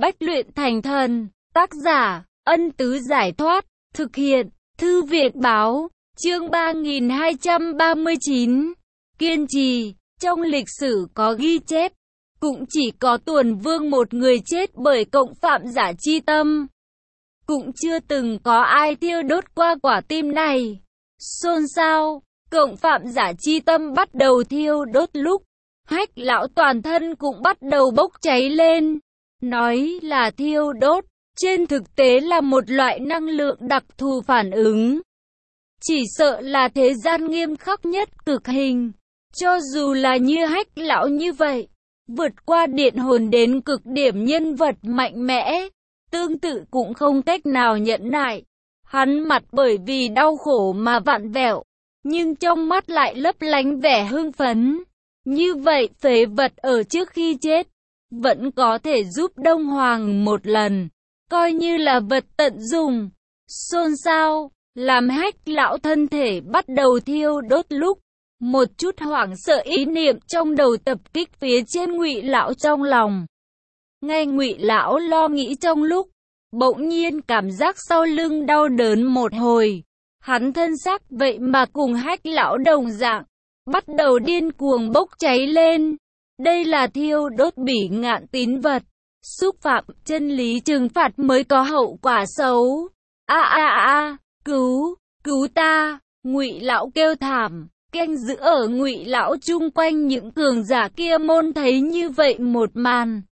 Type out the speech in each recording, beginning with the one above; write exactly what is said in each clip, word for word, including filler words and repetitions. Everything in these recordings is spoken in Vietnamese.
Bách luyện thành thần. Tác giả, Ân Tứ Giải Thoát. Thực hiện, Thư Việt Báo. Chương ba nghìn hai trăm ba mươi chín. Kiên trì. Trong lịch sử có ghi chép, cũng chỉ có Tuần Vương một người chết bởi cộng phạm giả chi tâm. Cũng chưa từng có ai thiêu đốt qua quả tim này. Xôn xao, cộng phạm giả chi tâm bắt đầu thiêu đốt lúc Hách lão toàn thân cũng bắt đầu bốc cháy lên. Nói là thiêu đốt, trên thực tế là một loại năng lượng đặc thù phản ứng. Chỉ sợ là thế gian nghiêm khắc nhất cực hình. Cho dù là như Hách lão như vậy, vượt qua điện hồn đến cực điểm nhân vật mạnh mẽ, tương tự cũng không cách nào nhẫn nại. Hắn mặt bởi vì đau khổ mà vặn vẹo, nhưng trong mắt lại lấp lánh vẻ hưng phấn. Như vậy phế vật ở trước khi chết, vẫn có thể giúp Đông Hoàng một lần, coi như là vật tận dụng. Xôn xao, làm Hách lão thân thể bắt đầu thiêu đốt lúc một chút hoảng sợ ý niệm trong đầu tập kích phía trên Ngụy lão trong lòng. Ngay Ngụy lão lo nghĩ trong lúc, bỗng nhiên cảm giác sau lưng đau đớn một hồi. Hắn thân xác vậy mà cùng Hách lão đồng dạng, bắt đầu điên cuồng bốc cháy lên. Đây là thiêu đốt bỉ ngạn tín vật, xúc phạm chân lý trừng phạt mới có hậu quả xấu. A a a, cứu, cứu ta! Ngụy lão kêu thảm. Canh giữ ở Ngụy lão chung quanh những cường giả kia môn thấy như vậy một màn,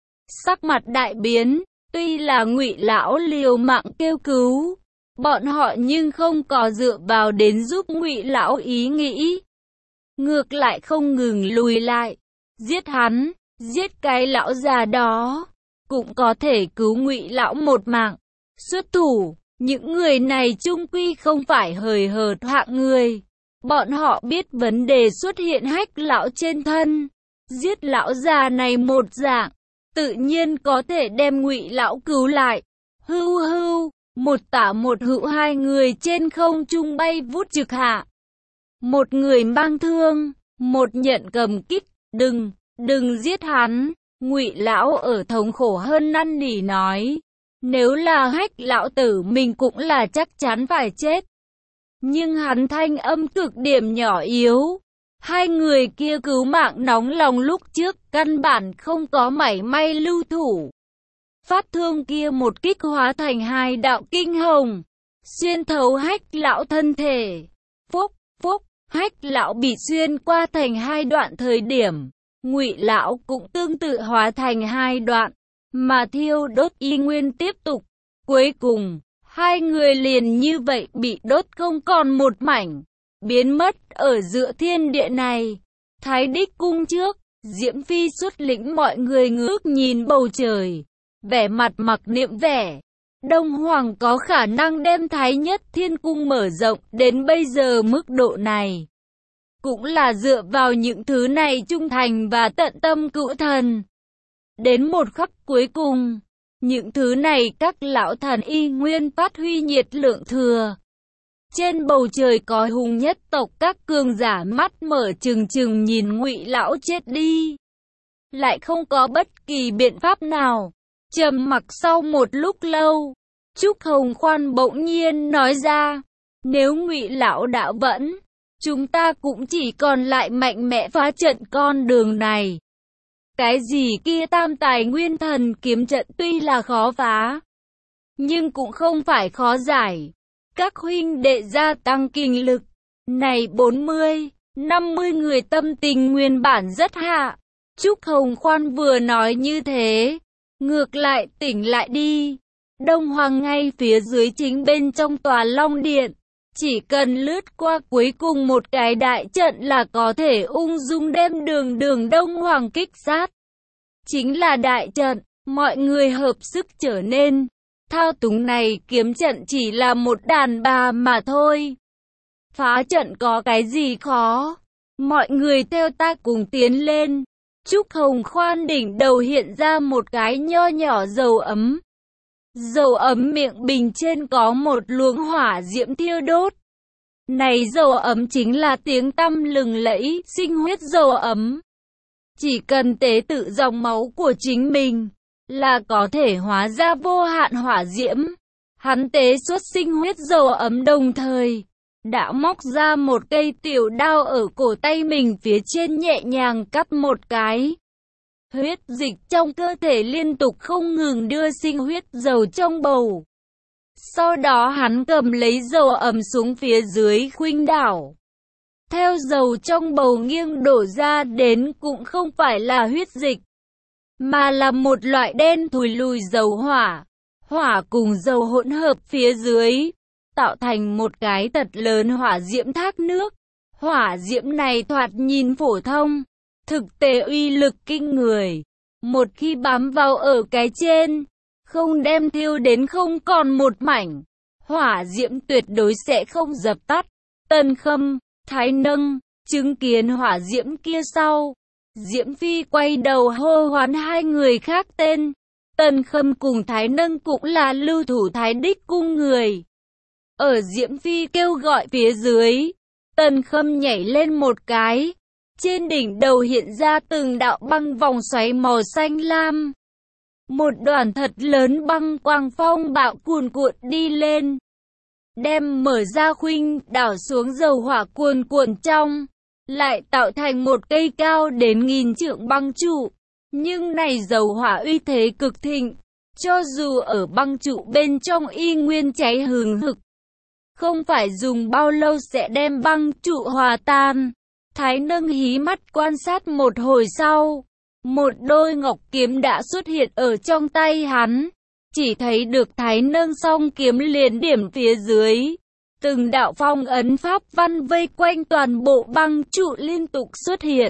sắc mặt đại biến. Tuy là Ngụy lão liều mạng kêu cứu, bọn họ nhưng không có dựa vào đến giúp Ngụy lão ý nghĩ, ngược lại không ngừng lùi lại. Giết hắn, giết cái lão già đó, cũng có thể cứu Ngụy lão một mạng. Xuất thủ, những người này chung quy không phải hời hợt hạng người. Bọn họ biết vấn đề xuất hiện Hách lão trên thân, giết lão già này một dạng, tự nhiên có thể đem Ngụy lão cứu lại. Hưu hưu, một tả một hữu, hai người trên không trung bay vút trực hạ. Một người mang thương, một nhận cầm kích. Đừng, đừng giết hắn. Ngụy lão ở thống khổ hơn năn nỉ nói, nếu là Hách lão tử mình cũng là chắc chắn phải chết. Nhưng hắn thanh âm cực điểm nhỏ yếu. Hai người kia cứu mạng nóng lòng lúc trước, căn bản không có mảy may lưu thủ. Phát thương kia một kích hóa thành hai đạo kinh hồng, xuyên thấu Hách lão thân thể. Phúc, phúc, Hách lão bị xuyên qua thành hai đoạn thời điểm, Ngụy lão cũng tương tự hóa thành hai đoạn, mà thiêu đốt y nguyên tiếp tục. Cuối cùng, hai người liền như vậy bị đốt không còn một mảnh, biến mất ở giữa thiên địa này. Thái Đích cung trước, Diễm Phi xuất lĩnh mọi người ngước nhìn bầu trời, vẻ mặt mặc niệm vẻ. Đông Hoàng có khả năng đem Thái Nhất Thiên Cung mở rộng đến bây giờ mức độ này, cũng là dựa vào những thứ này trung thành và tận tâm cữu thần. Đến một khắc cuối cùng, những thứ này các lão thần y nguyên phát huy nhiệt lượng thừa. Trên bầu trời có hùng nhất tộc các cường giả mắt mở trừng trừng nhìn Ngụy lão chết đi, lại không có bất kỳ biện pháp nào. Trầm mặc sau một lúc lâu, Trúc Hồng Khoan bỗng nhiên nói ra, nếu Ngụy lão đã vẫn, chúng ta cũng chỉ còn lại mạnh mẽ phá trận con đường này. Cái gì kia tam tài nguyên thần kiếm trận tuy là khó phá, nhưng cũng không phải khó giải. Các huynh đệ gia tăng kinh lực. Này bốn mươi, năm mươi người tâm tình nguyên bản rất hạ. Trúc Hồng Khoan vừa nói như thế, ngược lại tỉnh lại đi. Đông Hoàng ngay phía dưới chính bên trong tòa Long Điện, chỉ cần lướt qua cuối cùng một cái đại trận là có thể ung dung đem đường đường Đông Hoàng kích sát. Chính là đại trận, mọi người hợp sức trở nên. Thao túng này kiếm trận chỉ là một đàn bà mà thôi. Phá trận có cái gì khó? Mọi người theo ta cùng tiến lên. Trúc Hồng Khoan đỉnh đầu hiện ra một cái nho nhỏ dầu ấm. Dầu ấm miệng bình trên có một luồng hỏa diễm thiêu đốt. Này dầu ấm chính là tiếng tăm lừng lẫy, sinh huyết dầu ấm. Chỉ cần tế tự dòng máu của chính mình, là có thể hóa ra vô hạn hỏa diễm. Hắn tế xuất sinh huyết dầu ấm đồng thời đã móc ra một cây tiểu đao ở cổ tay mình, phía trên nhẹ nhàng cắt một cái. Huyết dịch trong cơ thể liên tục không ngừng đưa sinh huyết dầu trong bầu. Sau đó hắn cầm lấy dầu ấm xuống phía dưới khuynh đảo. Theo dầu trong bầu nghiêng đổ ra đến cũng không phải là huyết dịch, mà là một loại đen thùi lùi dầu hỏa. Hỏa cùng dầu hỗn hợp phía dưới, tạo thành một cái thật lớn hỏa diễm thác nước. Hỏa diễm này thoạt nhìn phổ thông, thực tế uy lực kinh người. Một khi bám vào ở cái trên, không đem thiêu đến không còn một mảnh, hỏa diễm tuyệt đối sẽ không dập tắt. Tần Khâm, Thái Nâng, chứng kiến hỏa diễm kia sau, Diễm Phi quay đầu hô hoán hai người khác tên. Tần Khâm cùng Thái Nâng cũng là lưu thủ Thái Đích cung người. Ở Diễm Phi kêu gọi phía dưới, Tần Khâm nhảy lên một cái, trên đỉnh đầu hiện ra từng đạo băng vòng xoáy màu xanh lam. Một đoàn thật lớn băng quang phong bạo cuồn cuộn đi lên, đem mở ra khuynh đảo xuống dầu hỏa cuồn cuộn trong, lại tạo thành một cây cao đến nghìn trượng băng trụ. Nhưng này dầu hỏa uy thế cực thịnh, cho dù ở băng trụ bên trong y nguyên cháy hừng hực, không phải dùng bao lâu sẽ đem băng trụ hòa tan. Thái Nâng hí mắt quan sát một hồi sau, một đôi ngọc kiếm đã xuất hiện ở trong tay hắn. Chỉ thấy được Thái Nâng song kiếm liền điểm phía dưới, từng đạo phong ấn pháp văn vây quanh toàn bộ băng trụ liên tục xuất hiện.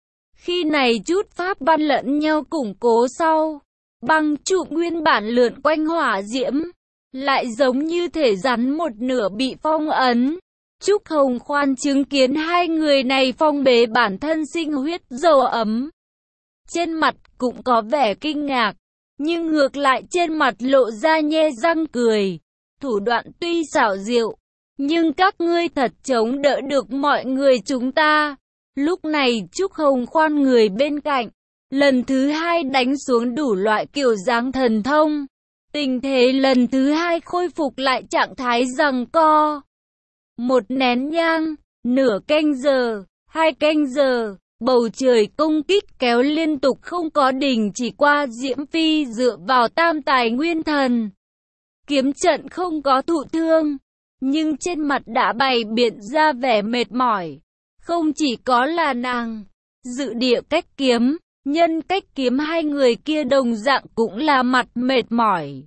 Khi này chút pháp văn lẫn nhau củng cố sau, băng trụ nguyên bản lượn quanh hỏa diễm, lại giống như thể rắn một nửa bị phong ấn. Trúc Hồng Khoan chứng kiến hai người này phong bế bản thân sinh huyết dầu ấm, trên mặt cũng có vẻ kinh ngạc, nhưng ngược lại trên mặt lộ ra nhe răng cười. Thủ đoạn tuy xảo diệu, nhưng các ngươi thật chống đỡ được mọi người chúng ta. Lúc này Trúc Hồng Khoan người bên cạnh, lần thứ hai đánh xuống đủ loại kiểu dáng thần thông. Tình thế lần thứ hai khôi phục lại trạng thái giằng co. Một nén nhang, nửa canh giờ, hai canh giờ, bầu trời công kích kéo liên tục không có đình chỉ qua. Diễm Phi dựa vào tam tài nguyên thần, kiếm trận không có thụ thương, nhưng trên mặt đã bày biện ra vẻ mệt mỏi. Không chỉ có là nàng, Dự Địa Cách Kiếm, Nhân Cách Kiếm, hai người kia đồng dạng cũng là mặt mệt mỏi.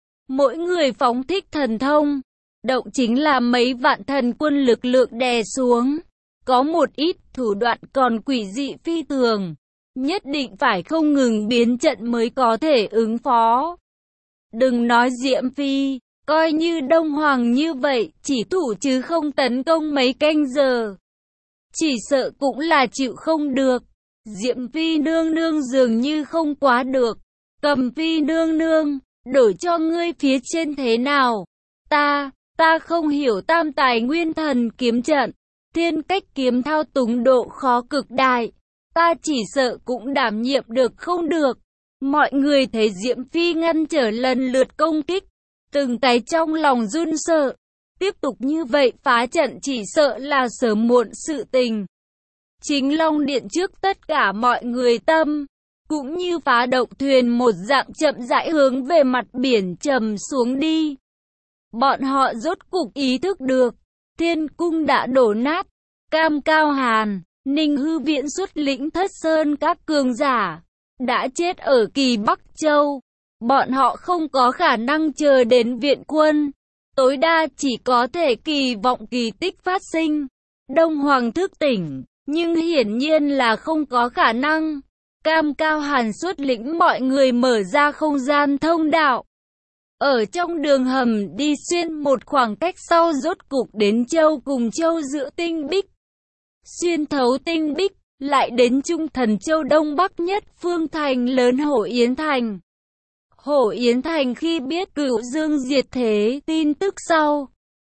Mỗi người phóng thích thần thông, động chính là mấy vạn thần quân lực lượng đè xuống. Có một ít thủ đoạn còn quỷ dị phi thường, nhất định phải không ngừng biến trận mới có thể ứng phó. Đừng nói Diễm Phi, coi như Đông Hoàng như vậy, chỉ thủ chứ không tấn công mấy canh giờ, chỉ sợ cũng là chịu không được. Diễm Phi nương nương dường như không quá được. Cầm Phi nương nương, đổi cho ngươi phía trên thế nào? Ta, ta không hiểu tam tài nguyên thần kiếm trận, thiên cách kiếm thao túng độ khó cực đại. Ta chỉ sợ cũng đảm nhiệm được không được. Mọi người thấy Diễm Phi ngăn trở lần lượt công kích, từng cái trong lòng run sợ. Tiếp tục như vậy phá trận chỉ sợ là sớm muộn sự tình. Chính Long Điện trước tất cả mọi người tâm, cũng như phá động thuyền một dạng chậm rãi hướng về mặt biển trầm xuống đi. Bọn họ rốt cục ý thức được, thiên cung đã đổ nát. Cam Cao Hàn, Ninh Hư Viễn xuất lĩnh Thất Sơn các cường giả đã chết ở Kỳ Bắc Châu. Bọn họ không có khả năng chờ đến viện quân, tối đa chỉ có thể kỳ vọng kỳ tích phát sinh. Đông Hoàng thức tỉnh, nhưng hiển nhiên là không có khả năng. Cam Cao Hàn xuất lĩnh mọi người mở ra không gian thông đạo. Ở trong đường hầm đi xuyên một khoảng cách sau rốt cục đến châu cùng châu giữa tinh bích. Xuyên thấu tinh bích, lại đến Trung Thần Châu Đông Bắc nhất phương thành lớn Hổ Yến Thành. Hổ Yến Thành khi biết Cửu Dương diệt thế tin tức sau,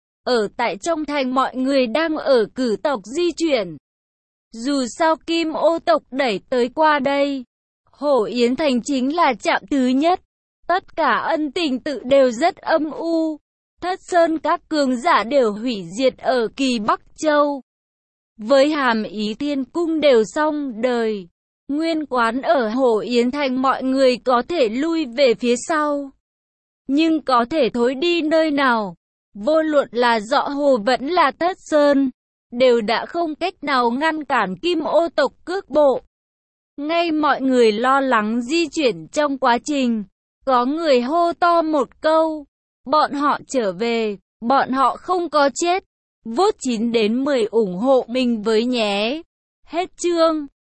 ở tại trong thành mọi người đang ở cử tộc di chuyển. Dù sao Kim Ô tộc đẩy tới qua đây, Hồ Yến Thành chính là trạm thứ nhất. Tất cả ân tình tự đều rất âm u. Thất Sơn các cường giả đều hủy diệt ở Kỳ Bắc Châu. Với hàm ý thiên cung đều xong đời. Nguyên quán ở Hồ Yến Thành mọi người có thể lui về phía sau. Nhưng có thể thối đi nơi nào? Vô luận là Dọ Hồ vẫn là Thất Sơn, đều đã không cách nào ngăn cản Kim Ô tộc cước bộ. Ngay mọi người lo lắng di chuyển trong quá trình, có người hô to một câu, bọn họ trở về, bọn họ không có chết. Vote chín đến mười ủng hộ mình với nhé. Hết chương.